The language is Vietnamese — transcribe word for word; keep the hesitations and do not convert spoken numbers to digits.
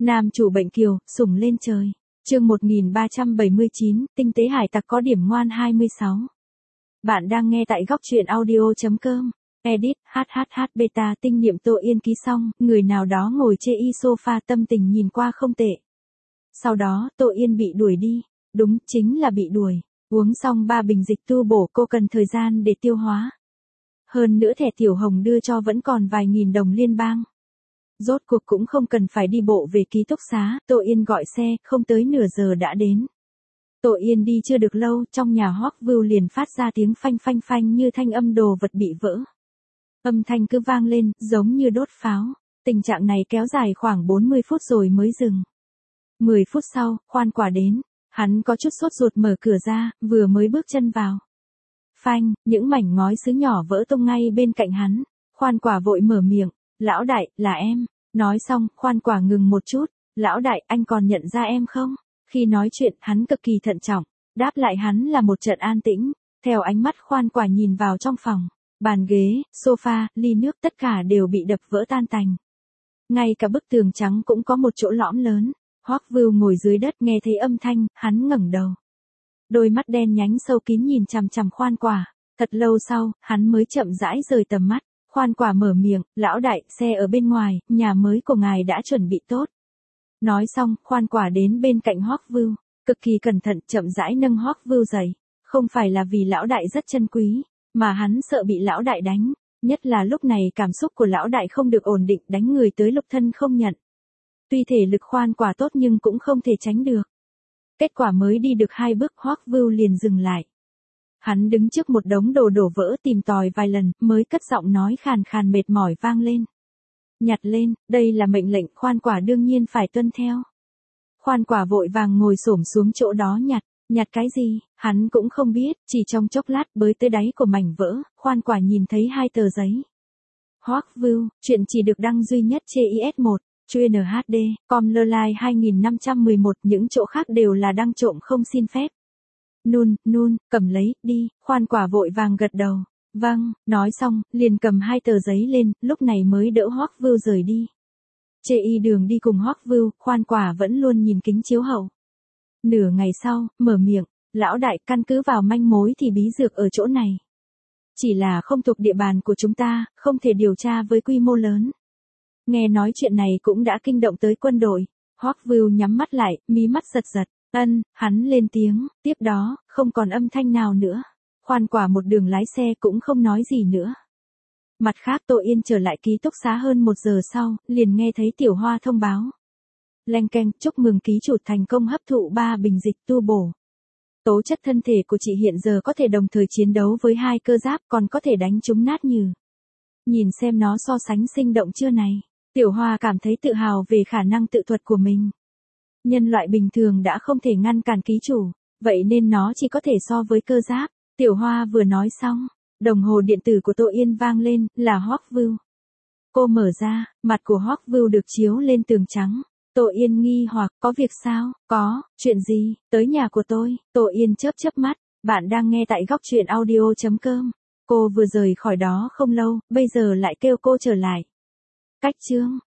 Nam chủ bệnh kiều, sủng lên trời. Chương một nghìn ba trăm bảy mươi chín, tinh tế hải tặc có điểm ngoan hai mươi sáu. Bạn đang nghe tại góc truyện audio chấm com. Edit, hhh beta tinh niệm Tô Yên ký xong, người nào đó ngồi chê y sofa tâm tình nhìn qua không tệ. Sau đó, Tô Yên bị đuổi đi. Đúng, chính là bị đuổi. Uống xong ba bình dịch tu bổ cô cần thời gian để tiêu hóa. Hơn nữa thẻ tiểu hồng đưa cho vẫn còn vài nghìn đồng liên bang. Rốt cuộc cũng không cần phải đi bộ về ký túc xá, Tô Yên gọi xe, không tới nửa giờ đã đến. Tô Yên đi chưa được lâu, trong nhà Hoắc Vưu liền phát ra tiếng phanh phanh phanh như thanh âm đồ vật bị vỡ. Âm thanh cứ vang lên, giống như đốt pháo. Tình trạng này kéo dài khoảng bốn mươi phút rồi mới dừng. mười phút sau, Khoan Quả đến. Hắn có chút sốt ruột mở cửa ra, vừa mới bước chân vào. Phanh, những mảnh ngói sứ nhỏ vỡ tung ngay bên cạnh hắn. Khoan Quả vội mở miệng. Lão đại, là em. Nói xong, Khoan Quả ngừng một chút. Lão đại, anh còn nhận ra em không? Khi nói chuyện, hắn cực kỳ thận trọng. Đáp lại hắn là một trận an tĩnh. Theo ánh mắt Khoan Quả nhìn vào trong phòng. Bàn ghế, sofa, ly nước tất cả đều bị đập vỡ tan tành. Ngay cả bức tường trắng cũng có một chỗ lõm lớn. Hoắc Vưu ngồi dưới đất nghe thấy âm thanh, hắn ngẩng đầu. Đôi mắt đen nhánh sâu kín nhìn chằm chằm Khoan Quả. Thật lâu sau, hắn mới chậm rãi rời tầm mắt. Khoan Quả mở miệng, lão đại, xe ở bên ngoài, nhà mới của ngài đã chuẩn bị tốt. Nói xong, Khoan Quả đến bên cạnh Hoắc Vưu, cực kỳ cẩn thận chậm rãi nâng Hoắc Vưu dậy. Không phải là vì lão đại rất chân quý, mà hắn sợ bị lão đại đánh, nhất là lúc này cảm xúc của lão đại không được ổn định, đánh người tới lục thân không nhận. Tuy thể lực Khoan Quả tốt nhưng cũng không thể tránh được. Kết quả mới đi được hai bước Hoắc Vưu liền dừng lại. Hắn đứng trước một đống đồ đổ vỡ tìm tòi vài lần, mới cất giọng nói khàn khàn mệt mỏi vang lên. Nhặt lên, đây là mệnh lệnh, Khoan Quả đương nhiên phải tuân theo. Khoan Quả vội vàng ngồi xổm xuống chỗ đó nhặt, nhặt cái gì, hắn cũng không biết, chỉ trong chốc lát bới tới đáy của mảnh vỡ, Khoan Quả nhìn thấy hai tờ giấy. Hoắc Vưu, chuyện chỉ được đăng duy nhất trên i ét một, chuyên hát đê, com lơ lai hai nghìn năm trăm mười một, những chỗ khác đều là đăng trộm không xin phép. Nun, nun, cầm lấy, đi, Khoan Quả vội vàng gật đầu. Vâng, nói xong, liền cầm hai tờ giấy lên, lúc này mới đỡ Hoắc Vưu rời đi. Chê y đường đi cùng Hoắc Vưu, Khoan Quả vẫn luôn nhìn kính chiếu hậu. Nửa ngày sau, mở miệng, lão đại, căn cứ vào manh mối thì bí dược ở chỗ này. Chỉ là không thuộc địa bàn của chúng ta, không thể điều tra với quy mô lớn. Nghe nói chuyện này cũng đã kinh động tới quân đội. Hoắc Vưu nhắm mắt lại, mí mắt giật giật. Ân, hắn lên tiếng, tiếp đó, không còn âm thanh nào nữa. Khoan Quả một đường lái xe cũng không nói gì nữa. Mặt khác Tô Yên trở lại ký túc xá hơn một giờ sau, liền nghe thấy Tiểu Hoa thông báo. Leng keng, chúc mừng ký chủ thành công hấp thụ ba bình dịch tu bổ. Tố chất thân thể của chị hiện giờ có thể đồng thời chiến đấu với hai cơ giáp, còn có thể đánh chúng nát nhừ. Nhìn xem nó so sánh sinh động chưa này. Tiểu Hoa cảm thấy tự hào về khả năng tự thuật của mình. Nhân loại bình thường đã không thể ngăn cản ký chủ, vậy nên nó chỉ có thể so với cơ giáp. Tiểu Hoa vừa nói xong, đồng hồ điện tử của Tô Yên vang lên, là Hoắc Vưu. Cô mở ra, mặt của Hoắc Vưu được chiếu lên tường trắng. Tô Yên nghi hoặc, có việc sao? Có, chuyện gì? Tới nhà của tôi. Tô Yên chớp chớp mắt, bạn đang nghe tại góc truyện audio chấm com. Cô vừa rời khỏi đó không lâu, bây giờ lại kêu cô trở lại. Cách chương.